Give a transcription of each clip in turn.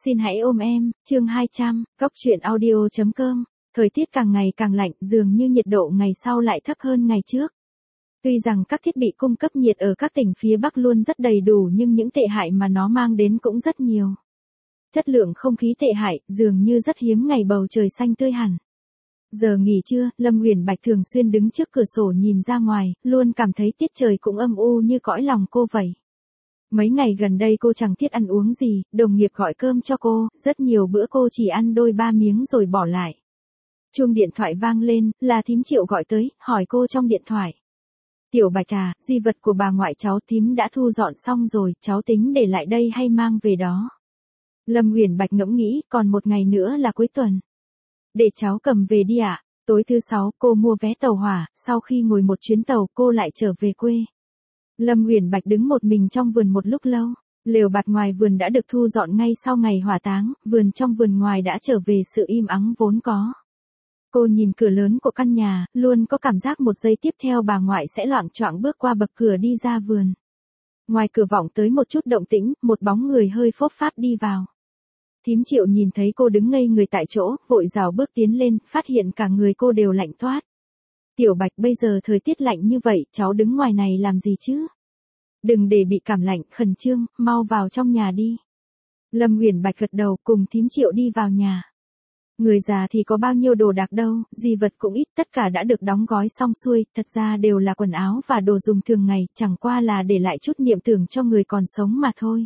Xin hãy ôm em, chương 200, Cóc truyện audio.com. Thời tiết càng ngày càng lạnh, dường như nhiệt độ ngày sau lại thấp hơn ngày trước. Tuy rằng các thiết bị cung cấp nhiệt ở các tỉnh phía Bắc luôn rất đầy đủ nhưng những tệ hại mà nó mang đến cũng rất nhiều. Chất lượng không khí tệ hại, dường như rất hiếm ngày bầu trời xanh tươi hẳn. Giờ nghỉ trưa, Lâm Uyển Bạch thường xuyên đứng trước cửa sổ nhìn ra ngoài, luôn cảm thấy tiết trời cũng âm u như cõi lòng cô vậy. Mấy ngày gần đây cô chẳng thiết ăn uống gì, đồng nghiệp gọi cơm cho cô, rất nhiều bữa cô chỉ ăn đôi ba miếng rồi bỏ lại. Chuông điện thoại vang lên, là thím Triệu gọi tới, hỏi cô trong điện thoại. Tiểu Bạch à, di vật của bà ngoại cháu thím đã thu dọn xong rồi, cháu tính để lại đây hay mang về đó. Lâm Uyển Bạch ngẫm nghĩ, còn một ngày nữa là cuối tuần. Để cháu cầm về đi ạ. Tối thứ 6 cô mua vé tàu hỏa, sau khi ngồi một chuyến tàu cô lại trở về quê. Lâm Uyển Bạch đứng một mình trong vườn một lúc lâu, lều bạt ngoài vườn đã được thu dọn ngay sau ngày hỏa táng, vườn trong vườn ngoài đã trở về sự im ắng vốn có. Cô nhìn cửa lớn của căn nhà, luôn có cảm giác một giây tiếp theo bà ngoại sẽ loạng choạng bước qua bậc cửa đi ra vườn. Ngoài cửa vọng tới một chút động tĩnh, một bóng người hơi phốp pháp đi vào. Thím Triệu nhìn thấy cô đứng ngây người tại chỗ, vội rào bước tiến lên, phát hiện cả người cô đều lạnh toát. Tiểu Bạch, bây giờ thời tiết lạnh như vậy, cháu đứng ngoài này làm gì chứ? Đừng để bị cảm lạnh, khẩn trương, mau vào trong nhà đi. Lâm Uyển Bạch gật đầu cùng thím Triệu đi vào nhà. Người già thì có bao nhiêu đồ đạc đâu, di vật cũng ít, tất cả đã được đóng gói xong xuôi, thật ra đều là quần áo và đồ dùng thường ngày, chẳng qua là để lại chút niệm tưởng cho người còn sống mà thôi.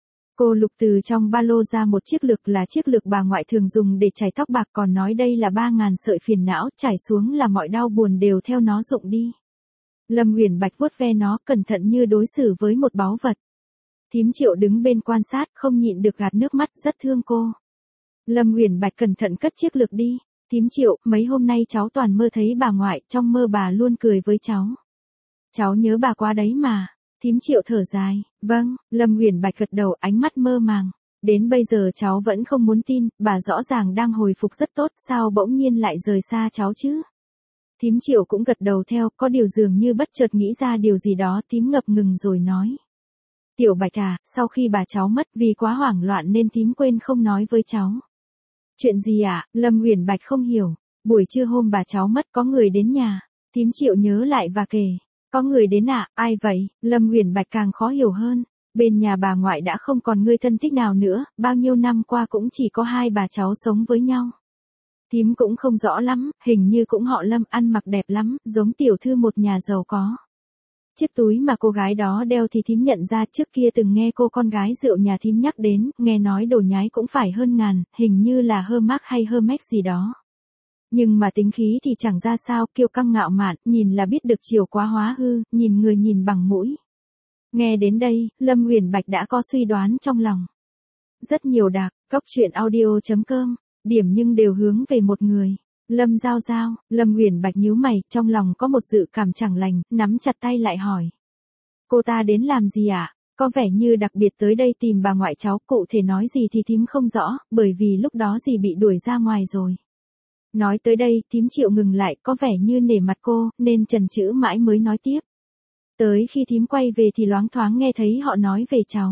Cô lục từ trong ba lô ra một chiếc lược, là chiếc lược bà ngoại thường dùng để chải tóc bạc, còn nói đây là 3.000 sợi phiền não, chải xuống là mọi đau buồn đều theo nó rụng đi. Lâm Uyển Bạch vuốt ve nó, cẩn thận như đối xử với một báu vật. Thím Triệu đứng bên quan sát, không nhịn được gạt nước mắt, rất thương cô. Lâm Uyển Bạch cẩn thận cất chiếc lược đi. Thím Triệu, mấy hôm nay cháu toàn mơ thấy bà ngoại, trong mơ bà luôn cười với cháu. Cháu nhớ bà quá đấy mà. Thím Triệu thở dài, vâng. Lâm Uyển Bạch gật đầu, ánh mắt mơ màng. Đến bây giờ cháu vẫn không muốn tin, bà rõ ràng đang hồi phục rất tốt, sao bỗng nhiên lại rời xa cháu chứ? Thím Triệu cũng gật đầu theo, có điều dường như bất chợt nghĩ ra điều gì đó, thím ngập ngừng rồi nói. Tiểu Bạch à, sau khi bà cháu mất vì quá hoảng loạn nên thím quên không nói với cháu. Chuyện gì ạ? Lâm Uyển Bạch không hiểu. Buổi trưa hôm bà cháu mất có người đến nhà. Thím Triệu nhớ lại và kể. Có người đến ạ, ai vậy? Lâm Uyển Bạch càng khó hiểu hơn. Bên nhà bà ngoại đã không còn người thân thích nào nữa, bao nhiêu năm qua cũng chỉ có hai bà cháu sống với nhau. Thím cũng không rõ lắm, hình như cũng họ Lâm, ăn mặc đẹp lắm, giống tiểu thư một nhà giàu có. Chiếc túi mà cô gái đó đeo thì thím nhận ra, trước kia từng nghe cô con gái rượu nhà thím nhắc đến, nghe nói đồ nhái cũng phải hơn ngàn, hình như là Hermès hay Hermès gì đó. Nhưng mà tính khí thì chẳng ra sao, kiêu căng ngạo mạn, nhìn là biết được chiều quá hóa hư, nhìn người nhìn bằng mũi. Nghe đến đây, Lâm Uyển Bạch đã có suy đoán trong lòng. Rất nhiều đặc, Cóc truyện audio.com, điểm nhưng đều hướng về một người. Lâm Giao Giao. Lâm Uyển Bạch nhíu mày, trong lòng có một dự cảm chẳng lành, nắm chặt tay lại hỏi. Cô ta đến làm gì ạ? Có vẻ như đặc biệt tới đây tìm bà ngoại cháu, cụ thể nói gì thì thím không rõ, bởi vì lúc đó dì bị đuổi ra ngoài rồi. Nói tới đây, thím Triệu ngừng lại, có vẻ như nể mặt cô, nên chần chừ mãi mới nói tiếp. Tới khi thím quay về thì loáng thoáng nghe thấy họ nói về cháu.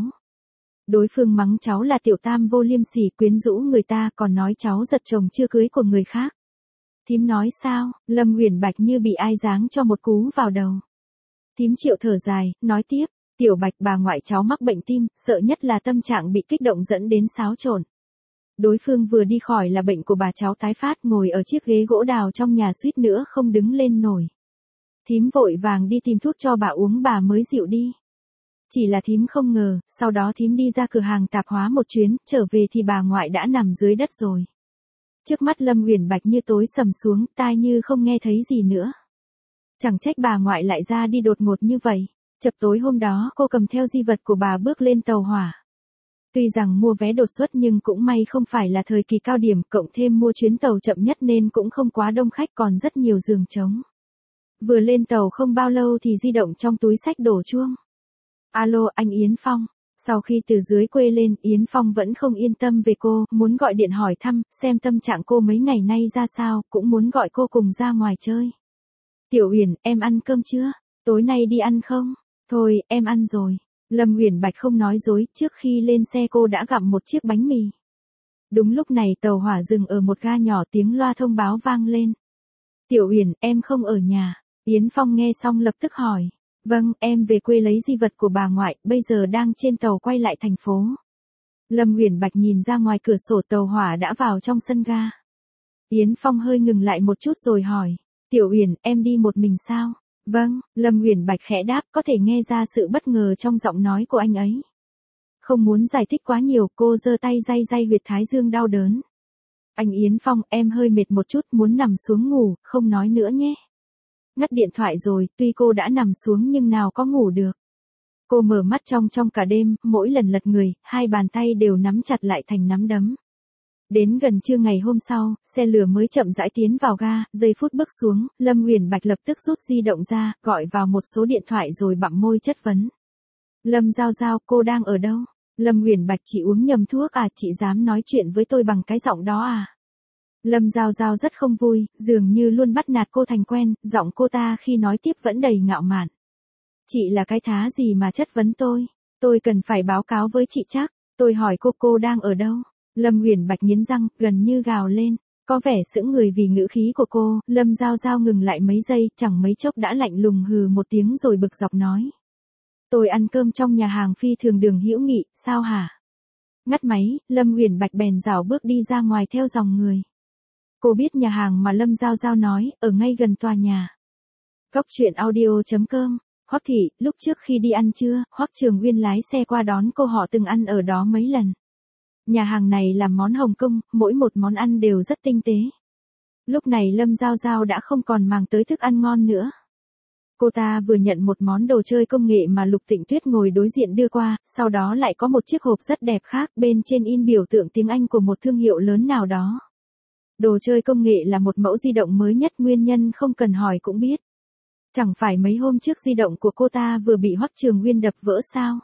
Đối phương mắng cháu là tiểu tam vô liêm sỉ, quyến rũ người ta, còn nói cháu giật chồng chưa cưới của người khác. Thím nói sao? Lâm Uyển Bạch như bị ai giáng cho một cú vào đầu. Thím Triệu thở dài, nói tiếp. Tiểu Bạch, bà ngoại cháu mắc bệnh tim, sợ nhất là tâm trạng bị kích động dẫn đến xáo trộn. Đối phương vừa đi khỏi là bệnh của bà cháu tái phát, ngồi ở chiếc ghế gỗ đào trong nhà suýt nữa không đứng lên nổi. Thím vội vàng đi tìm thuốc cho bà uống bà mới dịu đi. Chỉ là thím không ngờ, sau đó thím đi ra cửa hàng tạp hóa một chuyến, trở về thì bà ngoại đã nằm dưới đất rồi. Trước mắt Lâm Uyển Bạch như tối sầm xuống, tai như không nghe thấy gì nữa. Chẳng trách bà ngoại lại ra đi đột ngột như vậy. Chập tối hôm đó cô cầm theo di vật của bà bước lên tàu hỏa. Tuy rằng mua vé đột xuất nhưng cũng may không phải là thời kỳ cao điểm, cộng thêm mua chuyến tàu chậm nhất nên cũng không quá đông khách, còn rất nhiều giường trống. Vừa lên tàu không bao lâu thì di động trong túi xách đổ chuông. Alo, anh Yến Phong. Sau khi từ dưới quê lên, Yến Phong vẫn không yên tâm về cô, muốn gọi điện hỏi thăm, xem tâm trạng cô mấy ngày nay ra sao, cũng muốn gọi cô cùng ra ngoài chơi. Tiểu Uyển, em ăn cơm chưa? Tối nay đi ăn không? Thôi, em ăn rồi. Lâm Uyển Bạch không nói dối, trước khi lên xe cô đã gặm một chiếc bánh mì. Đúng lúc này tàu hỏa dừng ở một ga nhỏ, tiếng loa thông báo vang lên. Tiểu Uyển, em không ở nhà. Yến Phong nghe xong lập tức hỏi. Vâng, em về quê lấy di vật của bà ngoại, bây giờ đang trên tàu quay lại thành phố. Lâm Uyển Bạch nhìn ra ngoài cửa sổ, tàu hỏa đã vào trong sân ga. Yến Phong hơi ngừng lại một chút rồi hỏi. Tiểu Uyển, em đi một mình sao? Vâng, Lâm Uyển Bạch khẽ đáp, có thể nghe ra sự bất ngờ trong giọng nói của anh ấy. Không muốn giải thích quá nhiều, cô giơ tay day huyệt thái dương đau đớn. Anh Yến Phong, em hơi mệt một chút, muốn nằm xuống ngủ, không nói nữa nhé. Ngắt điện thoại rồi, tuy cô đã nằm xuống nhưng nào có ngủ được. Cô mở mắt trong cả đêm, mỗi lần lật người, hai bàn tay đều nắm chặt lại thành nắm đấm. Đến gần trưa ngày hôm sau, xe lửa mới chậm rãi tiến vào ga, giây phút bước xuống, Lâm Uyển Bạch lập tức rút di động ra, gọi vào một số điện thoại rồi bặm môi chất vấn. Lâm Giao Giao, cô đang ở đâu? Lâm Uyển Bạch, chị uống nhầm thuốc à, chị dám nói chuyện với tôi bằng cái giọng đó à? Lâm Giao Giao rất không vui, dường như luôn bắt nạt cô thành quen, giọng cô ta khi nói tiếp vẫn đầy ngạo mạn. Chị là cái thá gì mà chất vấn tôi cần phải báo cáo với chị chắc, tôi hỏi cô đang ở đâu? Lâm Uyển Bạch nghiến răng, gần như gào lên, có vẻ sững người vì ngữ khí của cô, Lâm Giao Giao ngừng lại mấy giây, chẳng mấy chốc đã lạnh lùng hừ một tiếng rồi bực dọc nói. Tôi ăn cơm trong nhà hàng phi thường Đường Hữu Nghị, sao hả? Ngắt máy, Lâm Uyển Bạch bèn rảo bước đi ra ngoài theo dòng người. Cô biết nhà hàng mà Lâm Giao Giao nói, ở ngay gần tòa nhà. Góc truyện audio.com. Hoắc Thị, lúc trước khi đi ăn trưa, Hoắc Trường Uyên lái xe qua đón cô, họ từng ăn ở đó mấy lần. Nhà hàng này làm món Hồng Kông, mỗi một món ăn đều rất tinh tế. Lúc này Lâm Giao Giao đã không còn màng tới thức ăn ngon nữa. Cô ta vừa nhận một món đồ chơi công nghệ mà Lục Tịnh Tuyết ngồi đối diện đưa qua, sau đó lại có một chiếc hộp rất đẹp khác, bên trên in biểu tượng tiếng Anh của một thương hiệu lớn nào đó. Đồ chơi công nghệ là một mẫu di động mới nhất, nguyên nhân không cần hỏi cũng biết. Chẳng phải mấy hôm trước di động của cô ta vừa bị Hoắc Trường Uyên đập vỡ sao?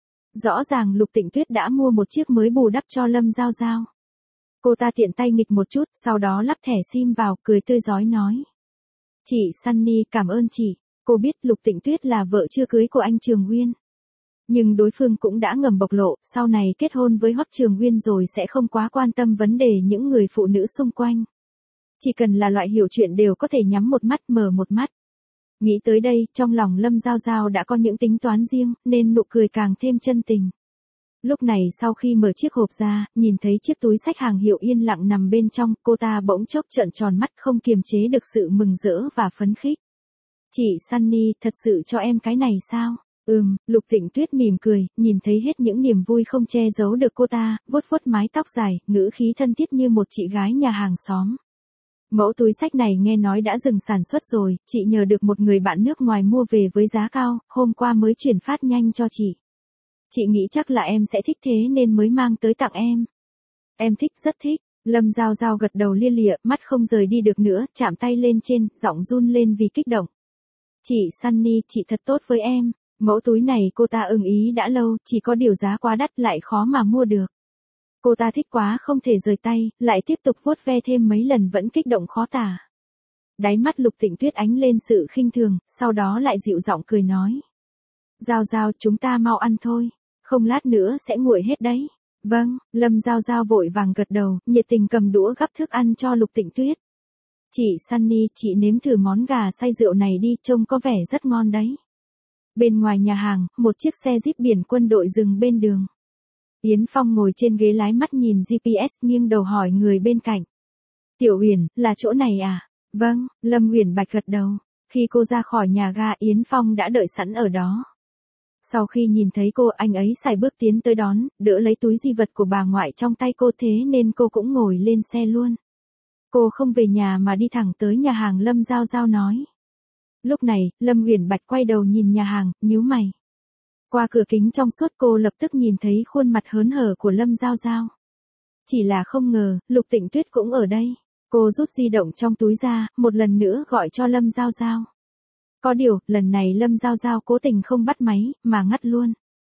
Rõ ràng Lục Tịnh Tuyết đã mua một chiếc mới bù đắp cho Lâm Giao Giao. Cô ta tiện tay nghịch một chút, sau đó lắp thẻ SIM vào, cười tươi rói nói. Chị Sunny, cảm ơn chị. Cô biết Lục Tịnh Tuyết là vợ chưa cưới của anh Trường Uyên. Nhưng đối phương cũng đã ngầm bộc lộ, sau này kết hôn với Hoắc Trường Uyên rồi sẽ không quá quan tâm vấn đề những người phụ nữ xung quanh. Chỉ cần là loại hiểu chuyện đều có thể nhắm một mắt mở một mắt. Nghĩ tới đây, trong lòng Lâm Giao Giao đã có những tính toán riêng, nên nụ cười càng thêm chân tình. Lúc này sau khi mở chiếc hộp ra, nhìn thấy chiếc túi xách hàng hiệu yên lặng nằm bên trong, cô ta bỗng chốc trợn tròn mắt, không kiềm chế được sự mừng rỡ và phấn khích. Chị Sunny, thật sự cho em cái này sao? Lục Tịnh Tuyết mỉm cười, nhìn thấy hết những niềm vui không che giấu được cô ta, vuốt vuốt mái tóc dài, ngữ khí thân thiết như một chị gái nhà hàng xóm. Mẫu túi xách này nghe nói đã dừng sản xuất rồi, chị nhờ được một người bạn nước ngoài mua về với giá cao, hôm qua mới chuyển phát nhanh cho chị. Chị nghĩ chắc là em sẽ thích thế nên mới mang tới tặng em. Em thích, rất thích. Lâm Giao Giao gật đầu lia lịa, mắt không rời đi được nữa, chạm tay lên trên, giọng run lên vì kích động. Chị Sunny, chị thật tốt với em. Mẫu túi này cô ta ưng ý đã lâu, chỉ có điều giá quá đắt lại khó mà mua được. Cô ta thích quá không thể rời tay, lại tiếp tục vuốt ve thêm mấy lần vẫn kích động khó tả. Đáy mắt Lục Tịnh Tuyết ánh lên sự khinh thường, sau đó lại dịu giọng cười nói. Giao Giao, chúng ta mau ăn thôi, không lát nữa sẽ nguội hết đấy. Vâng, Lâm Giao Giao vội vàng gật đầu, nhiệt tình cầm đũa gắp thức ăn cho Lục Tịnh Tuyết. Chị Sunny, chị nếm thử món gà xay rượu này đi, trông có vẻ rất ngon đấy. Bên ngoài nhà hàng, một chiếc xe Jeep biển quân đội dừng bên đường. Yến Phong ngồi trên ghế lái, mắt nhìn GPS, nghiêng đầu hỏi người bên cạnh. Tiểu Uyển, là chỗ này à? Vâng, Lâm Uyển Bạch gật đầu. Khi cô ra khỏi nhà ga, Yến Phong đã đợi sẵn ở đó. Sau khi nhìn thấy cô, anh ấy sải bước tiến tới đón, đỡ lấy túi di vật của bà ngoại trong tay cô, thế nên cô cũng ngồi lên xe luôn. Cô không về nhà mà đi thẳng tới nhà hàng, Lâm Giao Giao nói. Lúc này, Lâm Uyển Bạch quay đầu nhìn nhà hàng, nhíu mày. Qua cửa kính trong suốt, cô lập tức nhìn thấy khuôn mặt hớn hở của Lâm Giao Giao. Chỉ là không ngờ, Lục Tịnh Tuyết cũng ở đây. Cô rút di động trong túi ra, một lần nữa gọi cho Lâm Giao Giao. Có điều, lần này Lâm Giao Giao cố tình không bắt máy, mà ngắt luôn.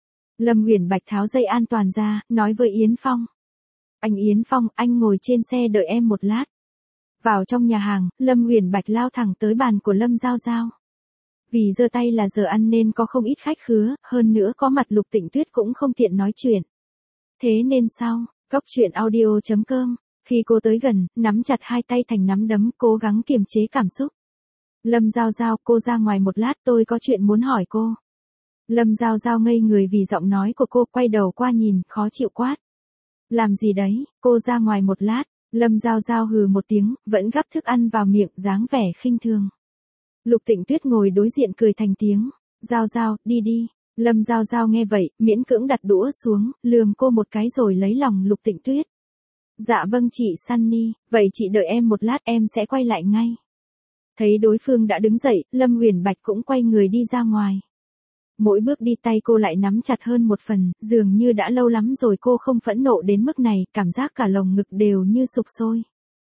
Lâm Uyển Bạch tháo dây an toàn ra, nói với Yến Phong. Anh Yến Phong, anh ngồi trên xe đợi em một lát. Vào trong nhà hàng, Lâm Uyển Bạch lao thẳng tới bàn của Lâm Giao Giao. Vì giờ tay là giờ ăn nên có không ít khách khứa, hơn nữa có mặt Lục Tịnh Tuyết cũng không tiện nói chuyện. Thế nên sau, Cốc truyện audio.com. Khi cô tới gần, nắm chặt hai tay thành nắm đấm, cố gắng kiềm chế cảm xúc. Lâm Giao Giao, cô ra ngoài một lát, tôi có chuyện muốn hỏi cô. Lâm Giao Giao ngây người vì giọng nói của cô, quay đầu qua nhìn, khó chịu quát. Làm gì đấy, cô ra ngoài một lát. Lâm Giao Giao hừ một tiếng, vẫn gắp thức ăn vào miệng, dáng vẻ khinh thường. Lục Tịnh Tuyết ngồi đối diện cười thành tiếng. Giao Giao, đi đi. Lâm Giao Giao nghe vậy, miễn cưỡng đặt đũa xuống, lườm cô một cái rồi lấy lòng Lục Tịnh Tuyết. Dạ vâng chị Sunny, vậy chị đợi em một lát, em sẽ quay lại ngay. Thấy đối phương đã đứng dậy, Lâm Uyển Bạch cũng quay người đi ra ngoài. Mỗi bước đi tay cô lại nắm chặt hơn một phần, dường như đã lâu lắm rồi cô không phẫn nộ đến mức này, cảm giác cả lồng ngực đều như sục sôi.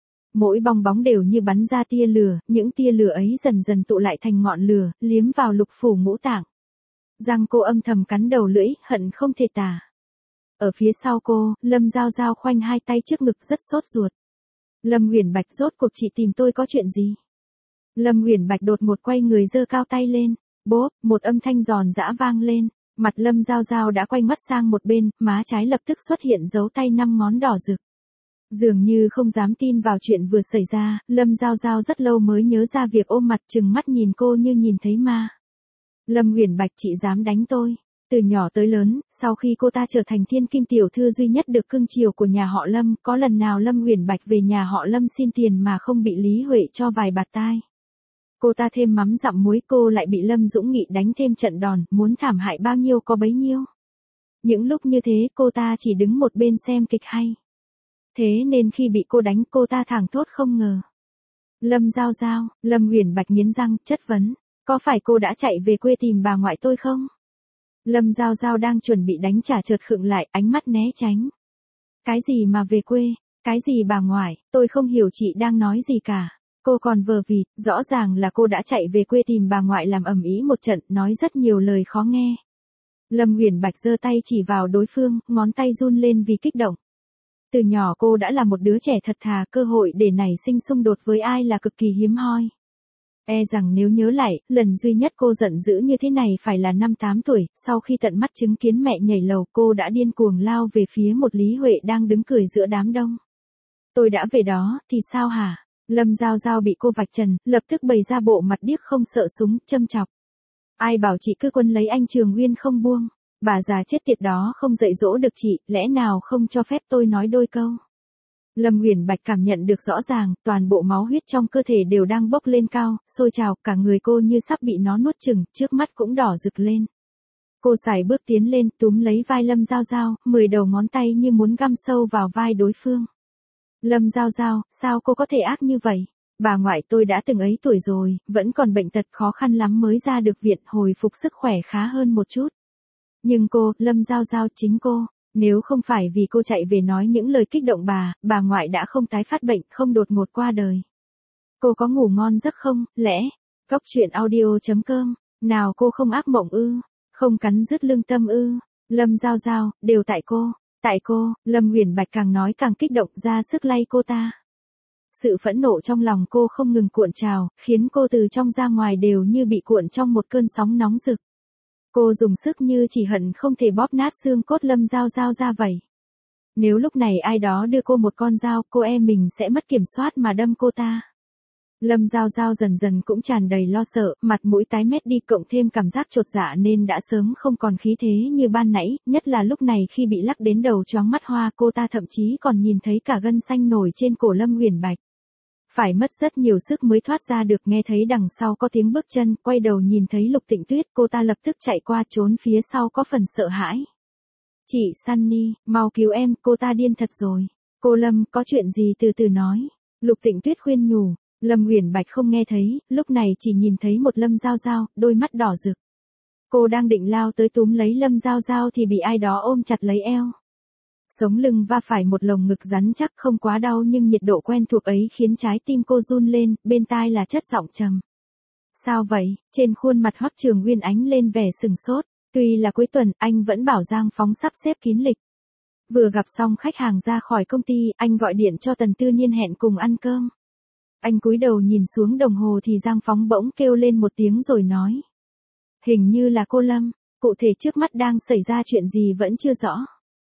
Mỗi bong bóng đều như bắn ra tia lửa, những tia lửa ấy dần dần tụ lại thành ngọn lửa, liếm vào lục phủ ngũ tạng. Răng cô âm thầm cắn đầu lưỡi, hận không thể tả. Ở phía sau cô, Lâm Giao Giao khoanh hai tay trước ngực rất sốt ruột. Lâm Uyển Bạch, rốt cuộc chị tìm tôi có chuyện gì? Lâm Uyển Bạch đột ngột quay người giơ cao tay lên. Bốp, một âm thanh giòn giã vang lên. Mặt Lâm Giao Giao đã quay mắt sang một bên, má trái lập tức xuất hiện dấu tay 5 ngón đỏ rực. Dường như không dám tin vào chuyện vừa xảy ra, Lâm Giao Giao rất lâu mới nhớ ra việc ôm mặt trừng mắt nhìn cô như nhìn thấy ma. Lâm Uyển Bạch, chị dám đánh tôi. Từ nhỏ tới lớn, sau khi cô ta trở thành thiên kim tiểu thư duy nhất được cưng chiều của nhà họ Lâm, có lần nào Lâm Uyển Bạch về nhà họ Lâm xin tiền mà không bị Lý Huệ cho vài bạt tai. Cô ta thêm mắm dặm muối, cô lại bị Lâm Dũng Nghị đánh thêm trận đòn, muốn thảm hại bao nhiêu có bấy nhiêu. Những lúc như thế cô ta chỉ đứng một bên xem kịch hay. Thế nên khi bị cô đánh cô ta thảng thốt không ngờ. Lâm Giao Giao, Lâm Uyển Bạch nghiến răng, chất vấn. Có phải cô đã chạy về quê tìm bà ngoại tôi không? Lâm Giao Giao đang chuẩn bị đánh trả chợt khựng lại, ánh mắt né tránh. Cái gì mà về quê? Cái gì bà ngoại? Tôi không hiểu chị đang nói gì cả. Cô còn vờ vịt, rõ ràng là cô đã chạy về quê tìm bà ngoại làm ầm ĩ một trận, nói rất nhiều lời khó nghe. Lâm Uyển Bạch giơ tay chỉ vào đối phương, ngón tay run lên vì kích động. Từ nhỏ cô đã là một đứa trẻ thật thà, cơ hội để nảy sinh xung đột với ai là cực kỳ hiếm hoi. E rằng nếu nhớ lại, lần duy nhất cô giận dữ như thế này phải là năm 8 tuổi, sau khi tận mắt chứng kiến mẹ nhảy lầu, cô đã điên cuồng lao về phía một Lý Huệ đang đứng cười giữa đám đông. Tôi đã về đó, thì sao hả? Lâm Giao Giao bị cô vạch trần, lập tức bày ra bộ mặt điếc không sợ súng, châm chọc. Ai bảo chị cứ quân lấy anh Trường Uyên không buông? Bà già chết tiệt đó không dạy dỗ được chị, lẽ nào không cho phép tôi nói đôi câu? Lâm Uyển Bạch cảm nhận được rõ ràng, toàn bộ máu huyết trong cơ thể đều đang bốc lên cao, sôi trào, cả người cô như sắp bị nó nuốt chửng, trước mắt cũng đỏ rực lên. Cô sải bước tiến lên, túm lấy vai Lâm Giao Giao, 10 đầu ngón tay như muốn găm sâu vào vai đối phương. Lâm Giao Giao, sao cô có thể ác như vậy? Bà ngoại tôi đã từng ấy tuổi rồi, vẫn còn bệnh tật khó khăn lắm mới ra được viện, hồi phục sức khỏe khá hơn một chút. Nhưng cô, Lâm Giao Giao, chính cô, nếu không phải vì cô chạy về nói những lời kích động bà ngoại đã không tái phát bệnh, không đột ngột qua đời. Cô có ngủ ngon giấc không, lẽ? Cốc truyện audio.com, nào cô không ác mộng ư? Không cắn rứt lương tâm ư? Lâm Giao Giao, đều tại cô. Tại cô, Lâm Uyển Bạch càng nói càng kích động, ra sức lay cô ta. Sự phẫn nộ trong lòng cô không ngừng cuộn trào, khiến cô từ trong ra ngoài đều như bị cuộn trong một cơn sóng nóng rực. Cô dùng sức như chỉ hận không thể bóp nát xương cốt Lâm Giao Giao ra vậy. Nếu lúc này ai đó đưa cô một con dao, cô e mình sẽ mất kiểm soát mà đâm cô ta. Lâm Giao Giao dần dần cũng tràn đầy lo sợ, mặt mũi tái mét đi, cộng thêm cảm giác chột dạ nên đã sớm không còn khí thế như ban nãy, nhất là lúc này khi bị lắc đến đầu choáng mắt hoa, cô ta thậm chí còn nhìn thấy cả gân xanh nổi trên cổ Lâm Uyển Bạch. Phải mất rất nhiều sức mới thoát ra được, nghe thấy đằng sau có tiếng bước chân, quay đầu nhìn thấy Lục Tịnh Tuyết, cô ta lập tức chạy qua trốn phía sau có phần sợ hãi. Chị Sunny, mau cứu em, cô ta điên thật rồi. Cô Lâm, có chuyện gì từ từ nói. Lục Tịnh Tuyết khuyên nhủ. Lâm Uyển Bạch không nghe thấy, lúc này chỉ nhìn thấy một Lâm Giao Giao, đôi mắt đỏ rực. Cô đang định lao tới túm lấy Lâm Giao Giao thì bị ai đó ôm chặt lấy eo. Sống lưng va phải một lồng ngực rắn chắc, không quá đau nhưng nhiệt độ quen thuộc ấy khiến trái tim cô run lên, bên tai là chất giọng trầm. Sao vậy? Trên khuôn mặt Hoắc Trường Uyên ánh lên vẻ sừng sốt. Tuy là cuối tuần, anh vẫn bảo Giang Phóng sắp xếp kín lịch. Vừa gặp xong khách hàng ra khỏi công ty, anh gọi điện cho Tần Tư Nhiên hẹn cùng ăn cơm. Anh cúi đầu nhìn xuống đồng hồ thì Giang Phóng bỗng kêu lên một tiếng rồi nói. Hình như là cô Lâm, cụ thể trước mắt đang xảy ra chuyện gì vẫn chưa rõ.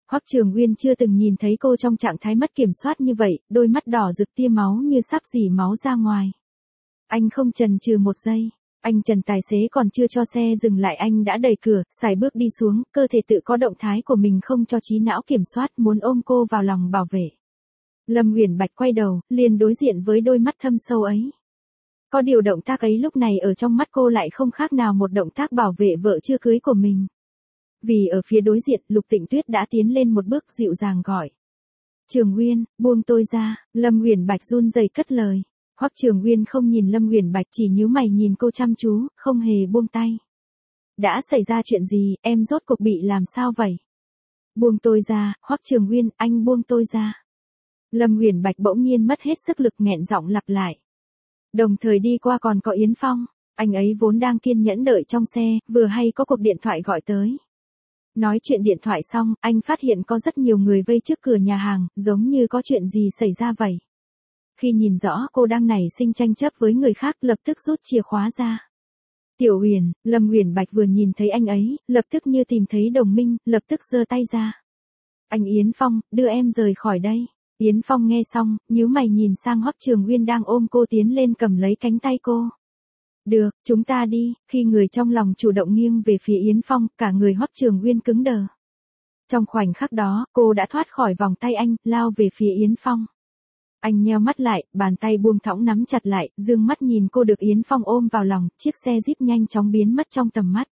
Hoắc Trường Uyên chưa từng nhìn thấy cô trong trạng thái mất kiểm soát như vậy, đôi mắt đỏ rực tia máu như sắp rỉ máu ra ngoài. Anh không chần chừ một giây. Anh Trần tài xế còn chưa cho xe dừng lại anh đã đẩy cửa, sải bước đi xuống, cơ thể tự có động thái của mình không cho trí não kiểm soát, muốn ôm cô vào lòng bảo vệ. Lâm Uyển Bạch quay đầu, liền đối diện với đôi mắt thâm sâu ấy. Có điều động tác ấy lúc này ở trong mắt cô lại không khác nào một động tác bảo vệ vợ chưa cưới của mình. Vì ở phía đối diện, Lục Tịnh Tuyết đã tiến lên một bước dịu dàng gọi. Trường Uyên, buông tôi ra, Lâm Uyển Bạch run rẩy cất lời. Hoắc Trường Uyên không nhìn Lâm Uyển Bạch chỉ nhíu mày nhìn cô chăm chú, không hề buông tay. Đã xảy ra chuyện gì, em rốt cuộc bị làm sao vậy? Buông tôi ra, Hoắc Trường Uyên, anh buông tôi ra. Lâm Uyển Bạch bỗng nhiên mất hết sức lực nghẹn giọng lặp lại. Đồng thời đi qua còn có Yến Phong, anh ấy vốn đang kiên nhẫn đợi trong xe, vừa hay có cuộc điện thoại gọi tới. Nói chuyện điện thoại xong, anh phát hiện có rất nhiều người vây trước cửa nhà hàng, giống như có chuyện gì xảy ra vậy. Khi nhìn rõ cô đang nảy sinh tranh chấp với người khác lập tức rút chìa khóa ra. Tiểu Uyển, Lâm Uyển Bạch vừa nhìn thấy anh ấy, lập tức như tìm thấy đồng minh, lập tức giơ tay ra. Anh Yến Phong, đưa em rời khỏi đây. Yến Phong nghe xong, nhíu mày nhìn sang Hoắc Trường Uyên đang ôm cô tiến lên cầm lấy cánh tay cô. Được, chúng ta đi, khi người trong lòng chủ động nghiêng về phía Yến Phong, cả người Hoắc Trường Uyên cứng đờ. Trong khoảnh khắc đó, cô đã thoát khỏi vòng tay anh, lao về phía Yến Phong. Anh nheo mắt lại, bàn tay buông thõng nắm chặt lại, dương mắt nhìn cô được Yến Phong ôm vào lòng, chiếc xe Jeep nhanh chóng biến mất trong tầm mắt.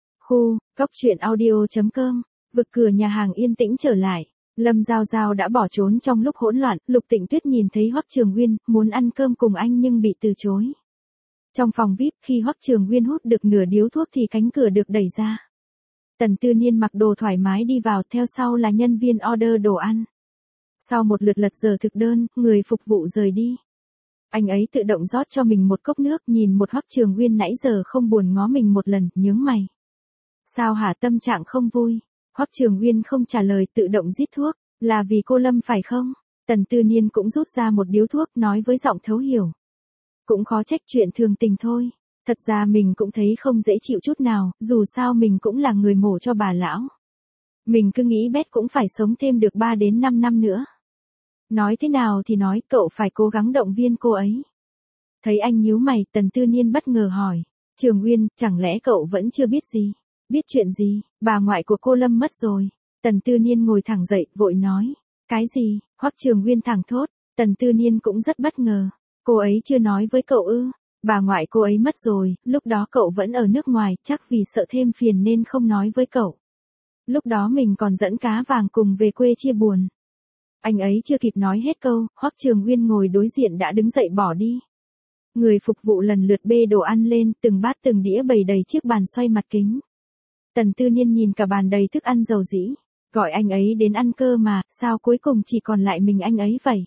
Góc truyện audio.com, vực cửa nhà hàng yên tĩnh trở lại. Lâm Giao Giao đã bỏ trốn trong lúc hỗn loạn, Lục Tịnh Tuyết nhìn thấy Hoắc Trường Uyên, muốn ăn cơm cùng anh nhưng bị từ chối. Trong phòng VIP, khi Hoắc Trường Uyên hút được nửa điếu thuốc thì cánh cửa được đẩy ra. Tần Tư Niên mặc đồ thoải mái đi vào, theo sau là nhân viên order đồ ăn. Sau một lượt lật giờ thực đơn, người phục vụ rời đi. Anh ấy tự động rót cho mình một cốc nước, nhìn một Hoắc Trường Uyên nãy giờ không buồn ngó mình một lần, nhướng mày. Sao hả, tâm trạng không vui? Hoắc Trường Uyên không trả lời, tự động rít thuốc, là vì cô Lâm phải không? Tần Tư Niên cũng rút ra một điếu thuốc, nói với giọng thấu hiểu. Cũng khó trách, chuyện thường tình thôi. Thật ra mình cũng thấy không dễ chịu chút nào, dù sao mình cũng là người mổ cho bà lão. Mình cứ nghĩ Bét cũng phải sống thêm được 3 đến 5 năm nữa. Nói thế nào thì nói, cậu phải cố gắng động viên cô ấy. Thấy anh nhíu mày, Tần Tư Niên bất ngờ hỏi. Trường Uyên, chẳng lẽ cậu vẫn chưa biết gì? Biết chuyện gì? Bà ngoại của cô Lâm mất rồi. Tần Tư Niên ngồi thẳng dậy, vội nói. Cái gì? Hoắc Trường Uyên thẳng thốt. Tần Tư Niên cũng rất bất ngờ. Cô ấy chưa nói với cậu ư? Bà ngoại cô ấy mất rồi, lúc đó cậu vẫn ở nước ngoài, chắc vì sợ thêm phiền nên không nói với cậu. Lúc đó mình còn dẫn cá vàng cùng về quê chia buồn. Anh ấy chưa kịp nói hết câu, Hoắc Trường Uyên ngồi đối diện đã đứng dậy bỏ đi. Người phục vụ lần lượt bê đồ ăn lên, từng bát từng đĩa bày đầy chiếc bàn xoay mặt kính. Tần Tư Niên nhìn cả bàn đầy thức ăn dầu dĩ, gọi anh ấy đến ăn cơ mà, sao cuối cùng chỉ còn lại mình anh ấy vậy?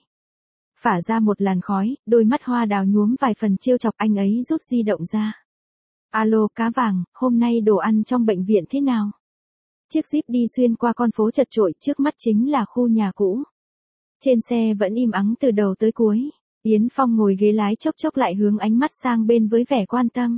Phả ra một làn khói, đôi mắt hoa đào nhuốm vài phần trêu chọc, anh ấy rút di động ra. Alo, cá vàng, hôm nay đồ ăn trong bệnh viện thế nào? Chiếc Jeep đi xuyên qua con phố chật chội, trước mắt chính là khu nhà cũ. Trên xe vẫn im ắng từ đầu tới cuối. Yến Phong ngồi ghế lái chốc chốc lại hướng ánh mắt sang bên với vẻ quan tâm.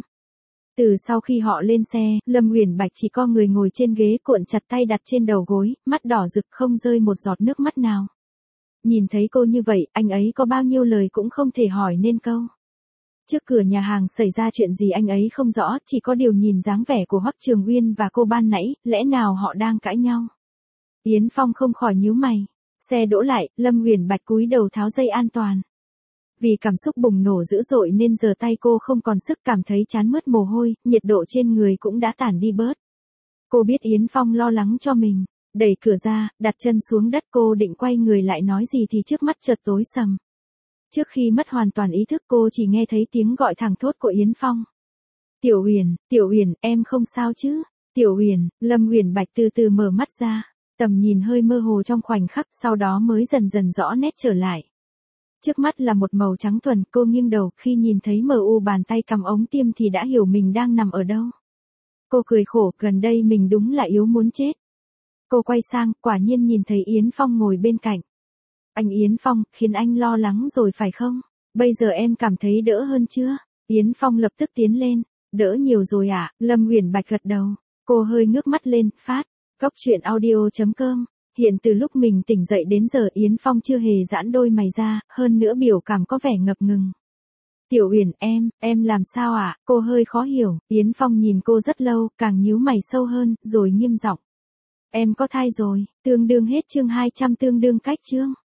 Từ sau khi họ lên xe, Lâm Uyển Bạch chỉ co người ngồi trên ghế, cuộn chặt tay đặt trên đầu gối, mắt đỏ rực không rơi một giọt nước mắt nào. Nhìn thấy cô như vậy, anh ấy có bao nhiêu lời cũng không thể hỏi nên câu. Trước cửa nhà hàng xảy ra chuyện gì anh ấy không rõ, chỉ có điều nhìn dáng vẻ của Hoắc Trường Uyên và cô ban nãy, lẽ nào họ đang cãi nhau. Yến Phong không khỏi nhíu mày. Xe đỗ lại, Lâm Uyển Bạch cúi đầu tháo dây an toàn. Vì cảm xúc bùng nổ dữ dội nên giờ tay cô không còn sức, cảm thấy chán mướt mồ hôi, nhiệt độ trên người cũng đã tản đi bớt. Cô biết Yến Phong lo lắng cho mình. Đẩy cửa ra, đặt chân xuống đất, cô định quay người lại nói gì thì trước mắt chợt tối sầm. Trước khi mất hoàn toàn ý thức cô chỉ nghe thấy tiếng gọi thẳng thốt của Yến Phong. Tiểu Uyển, em không sao chứ? Tiểu Uyển, Lâm Uyển Bạch từ từ mở mắt ra, tầm nhìn hơi mơ hồ trong khoảnh khắc, sau đó mới dần dần rõ nét trở lại. Trước mắt là một màu trắng thuần, cô nghiêng đầu, khi nhìn thấy mờ u bàn tay cầm ống tiêm thì đã hiểu mình đang nằm ở đâu. Cô cười khổ, gần đây mình đúng là yếu muốn chết. Cô quay sang, quả nhiên nhìn thấy Yến Phong ngồi bên cạnh. Anh Yến Phong, khiến anh lo lắng rồi phải không? Bây giờ em cảm thấy đỡ hơn chưa? Yến Phong lập tức tiến lên. Đỡ nhiều rồi ạ, Lâm Uyển Bạch gật đầu. Cô hơi ngước mắt lên, phát. Góc truyện audio.com Hiện từ lúc mình tỉnh dậy đến giờ Yến Phong chưa hề giãn đôi mày ra, hơn nữa biểu cảm có vẻ ngập ngừng. Tiểu Uyển em làm sao ạ? Cô hơi khó hiểu, Yến Phong nhìn cô rất lâu, càng nhíu mày sâu hơn, rồi nghiêm giọng. Em có thai rồi, tương đương hết chương 200 tương đương cách chương.